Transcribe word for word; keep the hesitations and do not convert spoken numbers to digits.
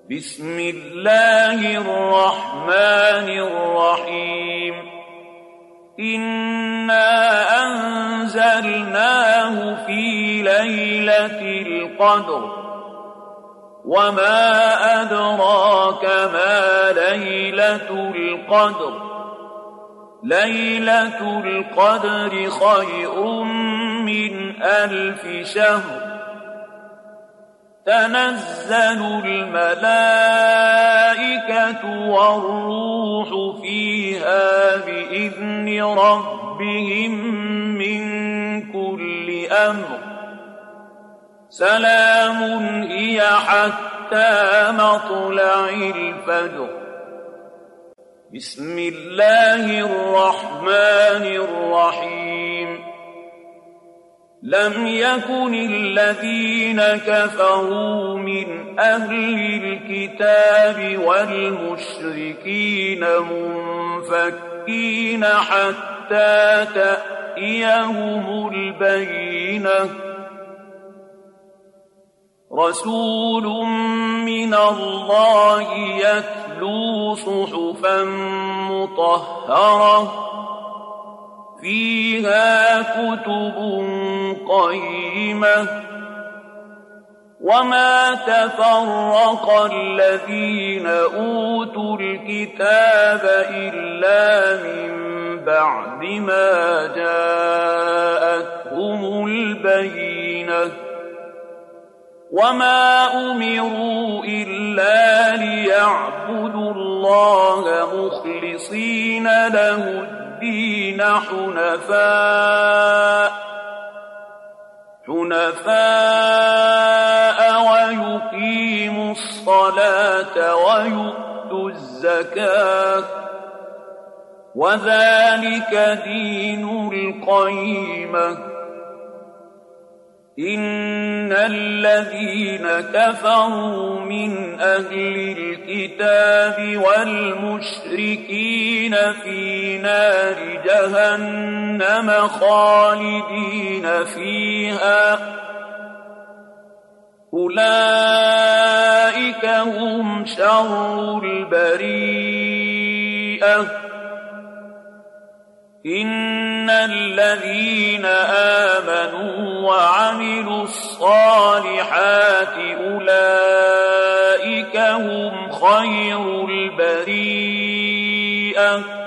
بسم الله الرحمن الرحيم إنا أنزلناه في ليلة القدر وما أدراك ما ليلة القدر ليلة القدر خير من ألف شهر تنزل الملائكة والروح فيها بإذن ربهم من كل أمر سلام هي حتى مطلع الفجر بسم الله الرحمن الرحيم لم يكن الذين كفروا من أهل الكتاب والمشركين منفكين حتى تأتيهم البينة رسول من الله يتلو صحفا مطهرة فيها كتب قيمة وما تفرق الذين أوتوا الكتاب إلا من بعد ما جاءتهم البينة وما أمروا إلا ليعبدوا الله مخلصين له الدين حنفاء حنفاء ويقيموا الصلاة ويؤتوا الزكاة وذلك دين القيمة إن الذين كفروا من أهل الكتاب والمشركين في نار جهنم خالدين فيها أولئك هم شر البريئة إن الذين آمنوا وعملوا الصالحات أولئك هم خير البريئة